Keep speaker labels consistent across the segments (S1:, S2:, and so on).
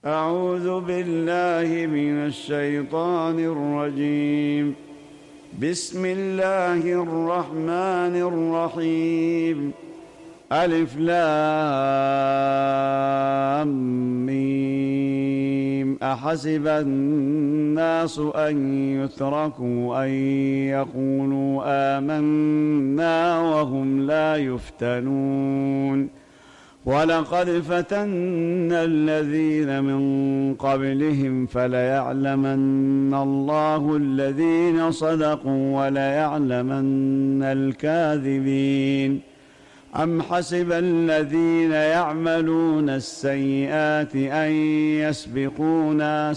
S1: أعوذ بالله من الشيطان الرجيم. بسم الله الرحمن الرحيم. ألف لام ميم. أحسب الناس أن يتركوا أن يقولوا آمنا وهم لا يفتنون. ولقد فتنا الذين من قبلهم فليعلمن الله الذين صدقوا وليعلمن الكاذبين. أم حسب الذين يعملون السيئات أن يسبقونا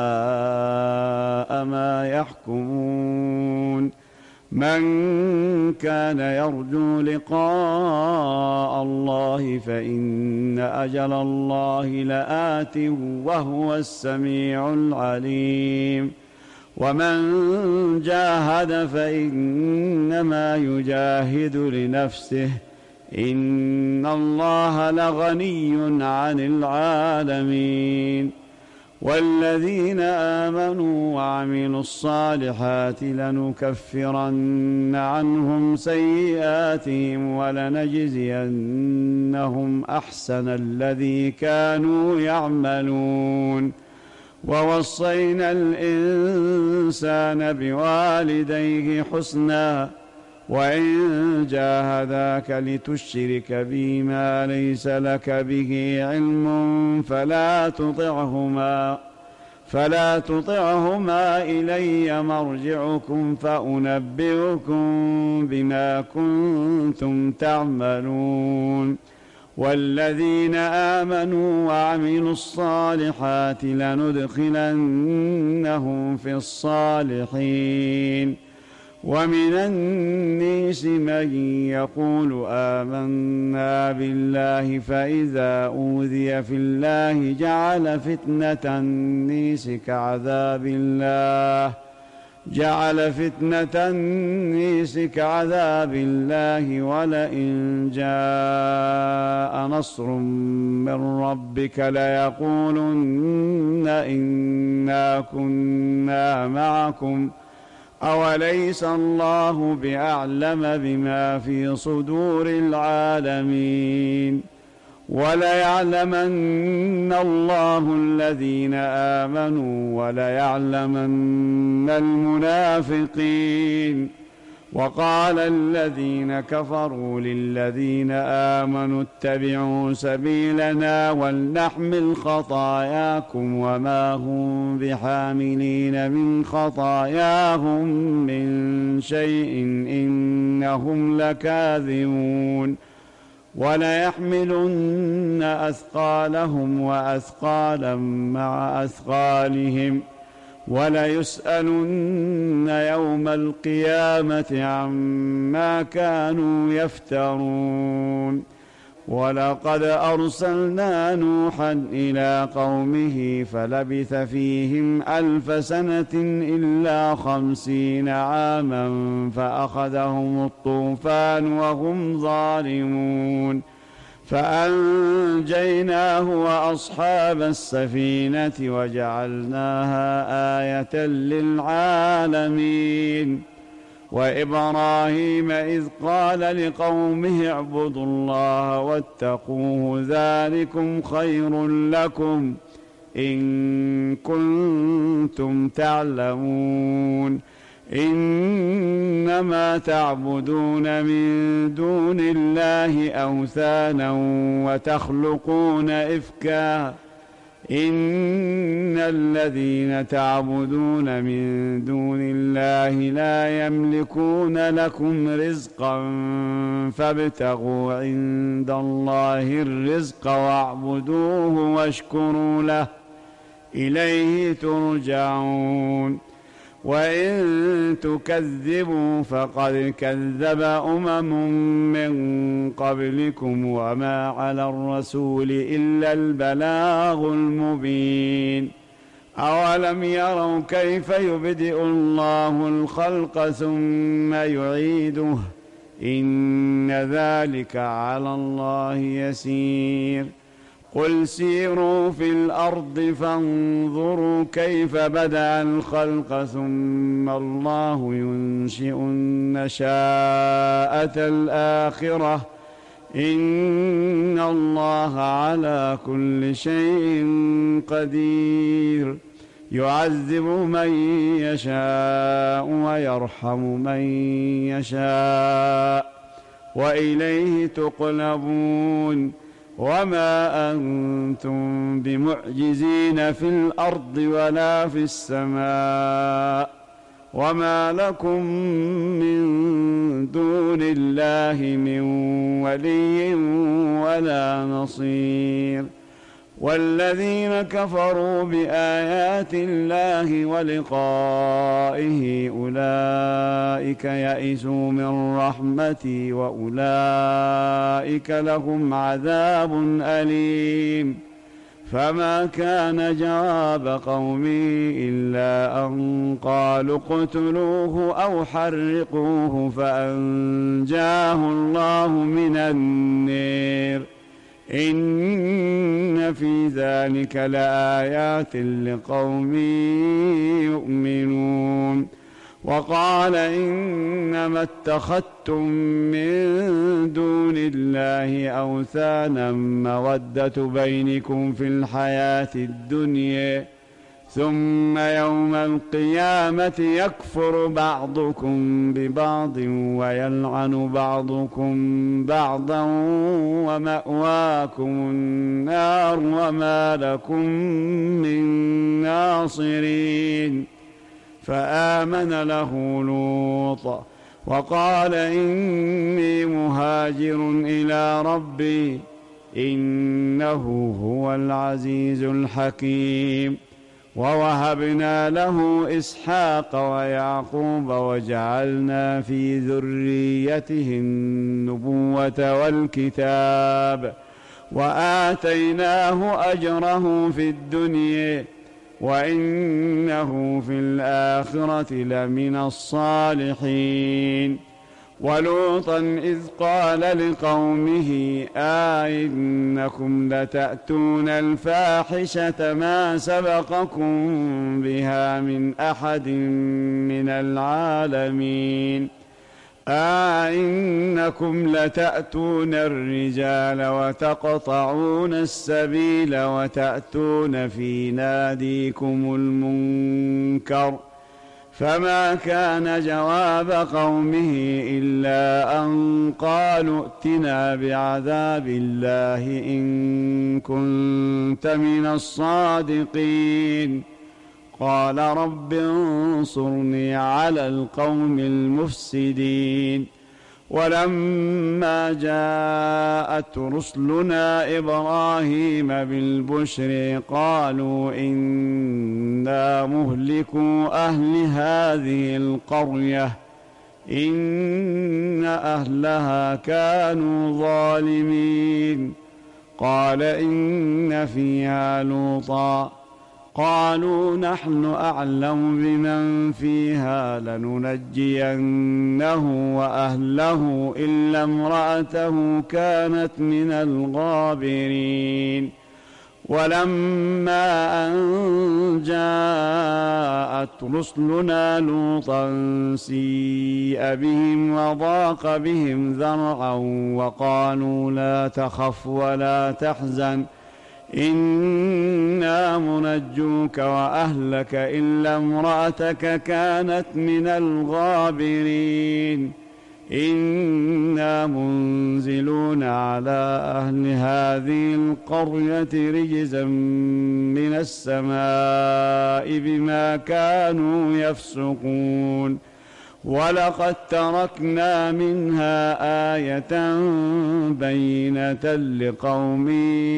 S1: ساء ما يحكمون. من كان يرجو لقاء الله فإن أجل الله لآت وهو السميع العليم. ومن جاهد فإنما يجاهد لنفسه إن الله لغني عن العالمين. والذين آمنوا وعملوا الصالحات لنكفرن عنهم سيئاتهم ولنجزينهم أحسن الذي كانوا يعملون. ووصينا الإنسان بوالديه حسنا وإن جاهداك لتشرك بي ما ليس لك به علم فلا تطعهما إلي مرجعكم فأنبئكم بما كنتم تعملون. والذين آمنوا وعملوا الصالحات لندخلنهم في الصالحين. ومن الناس من يقول آمنا بالله فإذا أوذي في الله جعل فتنة الناس كعذاب الله ولئن جاء نصر من ربك ليقولن إنا كنا معكم أوليس الله بأعلم بما في صدور العالمين. وليعلمن الله الذين آمنوا وليعلمن المنافقين. وقال الذين كفروا للذين آمنوا اتبعوا سبيلنا ولنحمل خطاياكم وما هم بحاملين من خطاياهم من شيء إنهم لكاذبون. وليحملن أثقالهم وأثقالا مع أثقالهم وليسألن يوم القيامة عما كانوا يفترون. ولقد أرسلنا نوحا إلى قومه فلبث فيهم 1000 سنة إلا 50 عاما فأخذهم الطوفان وهم ظالمون فأنجيناه وأصحاب السفينة وجعلناها آية للعالمين. وإبراهيم إذ قال لقومه اعبدوا الله واتقوه ذلكم خير لكم إن كنتم تعلمون. إنما تعبدون من دون الله أوثانا وتخلقون إفكا إن الذين تعبدون من دون الله لا يملكون لكم رزقا فابتغوا عند الله الرزق واعبدوه واشكروا له إليه ترجعون. وإن تكذبوا فقد كذب من قبلكم وما على الرسول إلا البلاغ المبين. أولم يروا كيف يبدئ الله الخلق ثم يعيده إن ذلك على الله يسير. قل سيروا في الأرض فانظروا كيف بدأ الخلق ثم الله ينشئ النشاءة الآخرة إن الله على كل شيء قدير يعذب من يشاء ويرحم من يشاء وإليه تقلبون وما أنتم بمعجزين في الأرض ولا في السماء وما لكم من دون الله من ولي ولا نصير والذين كفروا بآيات الله ولقائه أولئك يئسوا من رحمتي وأولئك لهم عذاب أليم فما كان جواب قومه إلا أن قالوا اقتلوه أو حرقوه فأنجاه الله من النار إن في ذلك لآيات لقوم يؤمنون وقال إنما اتخذتم من دون الله أوثانا مودة بينكم في الحياة الدنيا ثم يوم القيامة يكفر بعضكم ببعض ويلعن بعضكم بعضا ومأواكم النار وما لكم من ناصرين فآمن له لوط وقال إني مهاجر إلى ربي إنه هو العزيز الحكيم ووهبنا له إسحاق ويعقوب وجعلنا في ذريته النبوة والكتاب وآتيناه أجره في الدنيا وإنه في الآخرة لمن الصالحين ولوطا إذ قال لقومه أئنكم لتأتون الفاحشة ما سبقكم بها من أحد من العالمين أئنكم لتأتون الرجال وتقطعون السبيل وتأتون في ناديكم المنكر فما كان جواب قومه إلا أن قالوا ائتنا بعذاب الله إن كنت من الصادقين قال رب انصرني على القوم المفسدين ولما جاءت رسلنا إبراهيم بالبشر قالوا إنا مهلكو أهل هذه القرية إن أهلها كانوا ظالمين قال إن فيها لوطا قالوا نحن أعلم بمن فيها لننجينه وأهله إلا امرأته كانت من الغابرين ولما أن جاءت رسلنا لوطا سيء بهم وضاق بهم ذرعا وقالوا لا تخف ولا تحزن إنا منجوك وأهلك إلا امرأتك كانت من الغابرين إنا منزلون على أهل هذه القرية رجزا من السماء بما كانوا يفسقون ولقد تركنا منها آية بينة لقوم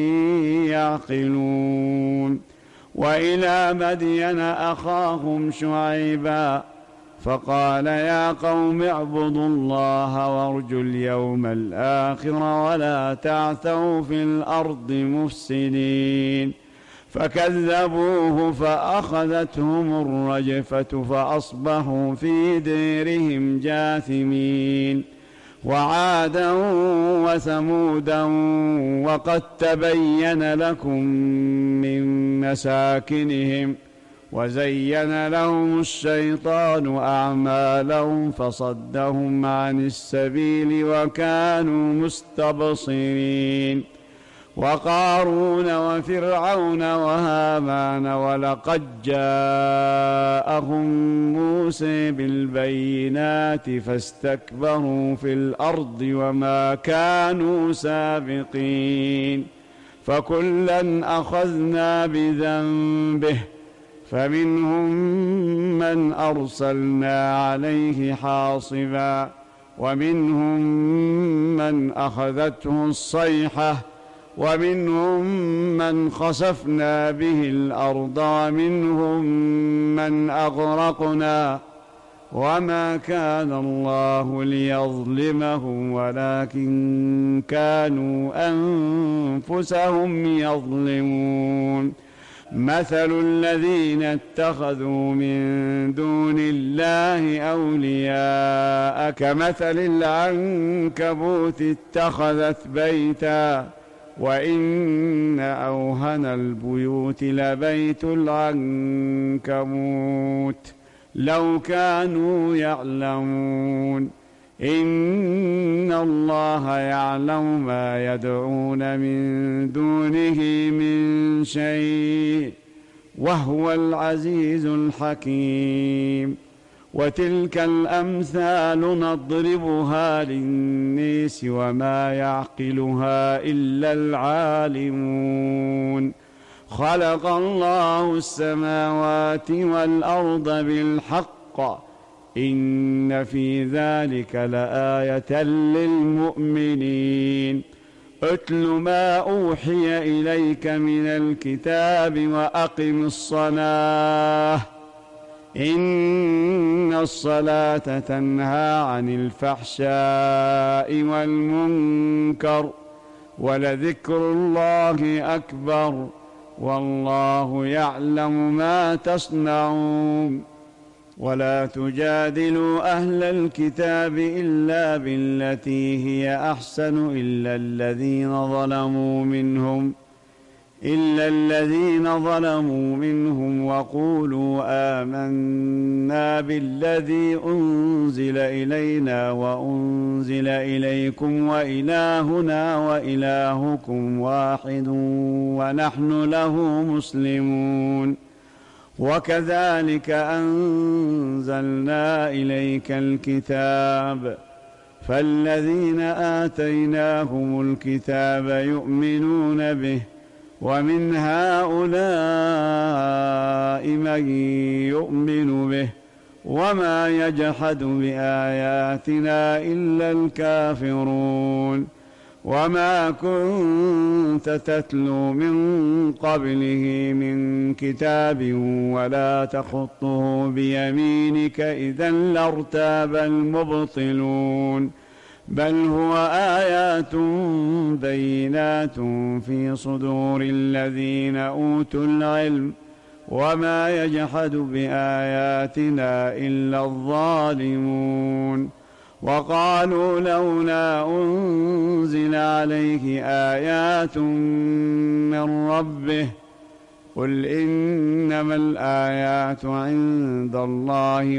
S1: يعقلون وإلى مدين أخاهم شعيبا فقال يا قوم اعبدوا الله وارجوا اليوم الآخر ولا تعثوا في الأرض مفسدين فكذبوه فأخذتهم الرجفة فأصبحوا في ديرهم جاثمين وعادا وثمودا وقد تبين لكم من مساكنهم وزين لهم الشيطان أعمالهم فصدهم عن السبيل وكانوا مستبصرين وقارون وفرعون وهامان ولقد جاءهم موسى بالبينات فاستكبروا في الأرض وما كانوا سابقين فكلا أخذنا بذنبه فمنهم من أرسلنا عليه حاصبا ومنهم من أخذته الصيحة ومنهم من خسفنا به الأرض ومنهم من أغرقنا وما كان الله ليظلمهم ولكن كانوا أنفسهم يظلمون مثل الذين اتخذوا من دون الله أولياء كمثل العنكبوت اتخذت بيتا وإن أوهن البيوت لبيت العنكبوت لو كانوا يعلمون إن الله يعلم ما يدعون من دونه من شيء وهو العزيز الحكيم وتلك الأمثال نضربها للناس وما يعقلها إلا العالمون خلق الله السماوات والأرض بالحق إن في ذلك لآية للمؤمنين اتل ما أوحي إليك من الكتاب وأقم الصلاة إن الصلاة تنهى عن الفحشاء والمنكر ولذكر الله أكبر والله يعلم ما تصنعون ولا تجادلوا أهل الكتاب إلا بالتي هي أحسن إلا الذين ظلموا منهم وقولوا آمنا بالذي أنزل إلينا وأنزل إليكم وإلهنا وإلهكم واحد ونحن له مسلمون وكذلك أنزلنا إليك الكتاب فالذين آتيناهم الكتاب يؤمنون به ومن هؤلاء من يؤمن به وما يجحد بآياتنا إلا الكافرون وما كنت تتلو من قبله من كتاب ولا تخطه بيمينك إذا لارتاب المبطلون بل هو آيات بينات في صدور الذين أوتوا العلم وما يجحد بآياتنا إلا الظالمون وقالوا لولا أنزل عليه آيات من ربه قل إنما الآيات عند الله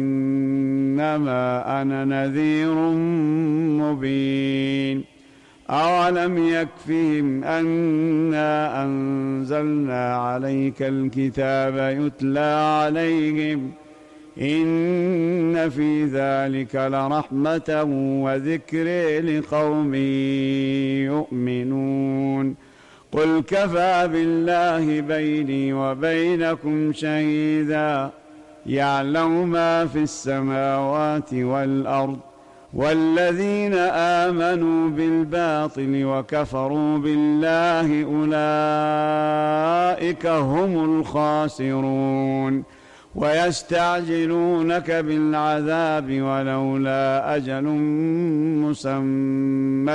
S1: وإنما أنا نذير مبين أولم يكفهم أنا أنزلنا عليك الكتاب يتلى عليهم إن في ذلك لرحمة وذكر لقوم يؤمنون قل كفى بالله بيني وبينكم شهيدا يعلم ما في السماوات والأرض والذين آمنوا بالباطل وكفروا بالله أولئك هم الخاسرون ويستعجلونك بالعذاب ولولا أجل مسمى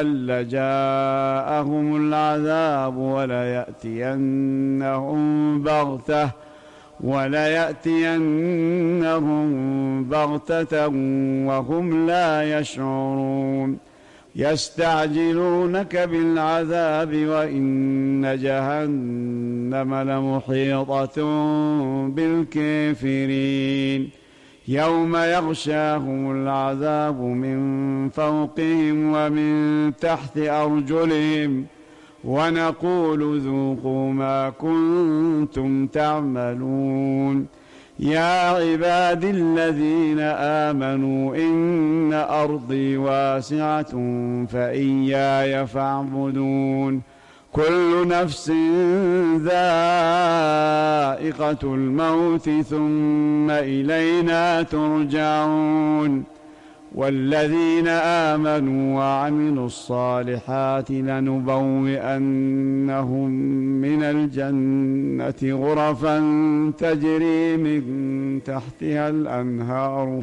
S1: لجاءهم العذاب وليأتينهم بغتة وليأتينهم بغتة وهم لا يشعرون يستعجلونك بالعذاب وإن جهنم لمحيطة بالكافرين يوم يغشاهم العذاب من فوقهم ومن تحت أرجلهم ونقول ذوقوا ما كنتم تعملون يا عباد الذين آمنوا إن أرضي واسعة فإياي فاعبدون كل نفس ذائقة الموت ثم إلينا ترجعون والذين آمنوا وعملوا الصالحات لنبوئنهم من الجنة غرفا تجري من تحتها الأنهار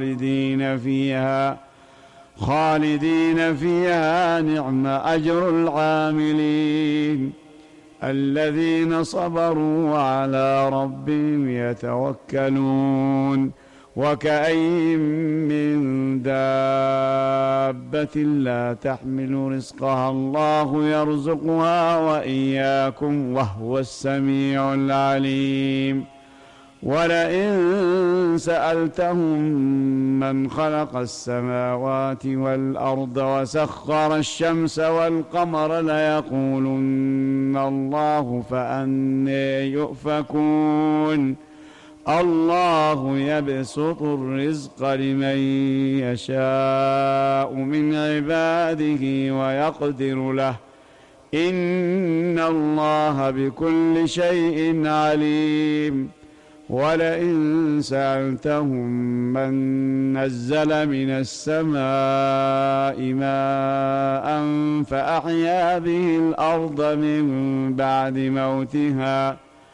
S1: خالدين فيها نعم أجر العاملين الذين صبروا وعلى ربهم يتوكلون وكأين من دابة لا تحمل رزقها الله يرزقها وإياكم وهو السميع العليم ولئن سألتهم من خلق السماوات والأرض وسخر الشمس والقمر ليقولن الله فأنى يؤفكون الله يبسط الرزق لمن يشاء من عباده ويقدر له إن الله بكل شيء عليم ولئن سألتهم من نزل من السماء ماء فأحيا به الأرض من بعد موتها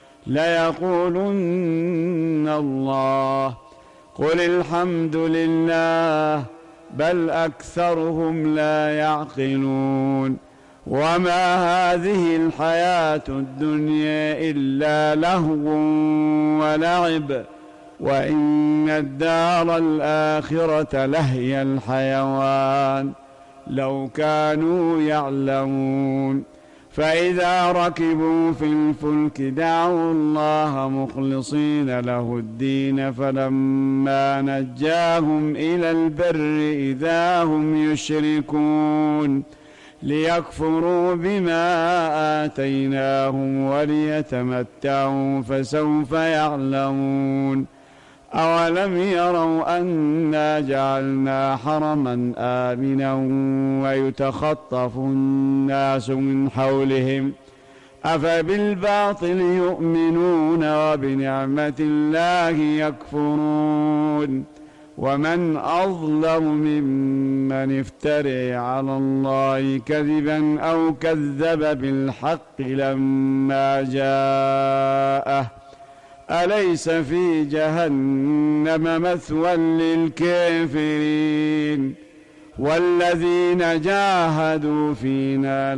S1: ليقولن الله قل الحمد لله بل أكثرهم لا يعقلون وما هذه الحياة الدنيا إلا لهو ولعب وإن الدار الآخرة لهي الحيوان لو كانوا يعلمون فإذا ركبوا في الفلك دعوا الله مخلصين له الدين فلما نجاهم إلى البر إذا هم يشركون ليكفروا بما آتيناهم وليتمتعوا فسوف يعلمون أولم يروا أنا جعلنا حرما آمنا ويتخطف الناس من حولهم أفبالباطل يؤمنون وبنعمة الله يكفرون ومن أظلم ممن افترى على الله كذبا أو كذب بالحق لما جاءه أليس في جهنم مثوى للكافرين والذين جاهدوا فينا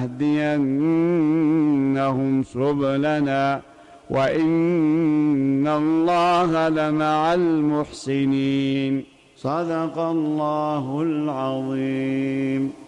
S1: لنهدينهم سبلنا وإن الله لمع المحسنين صدق الله العظيم.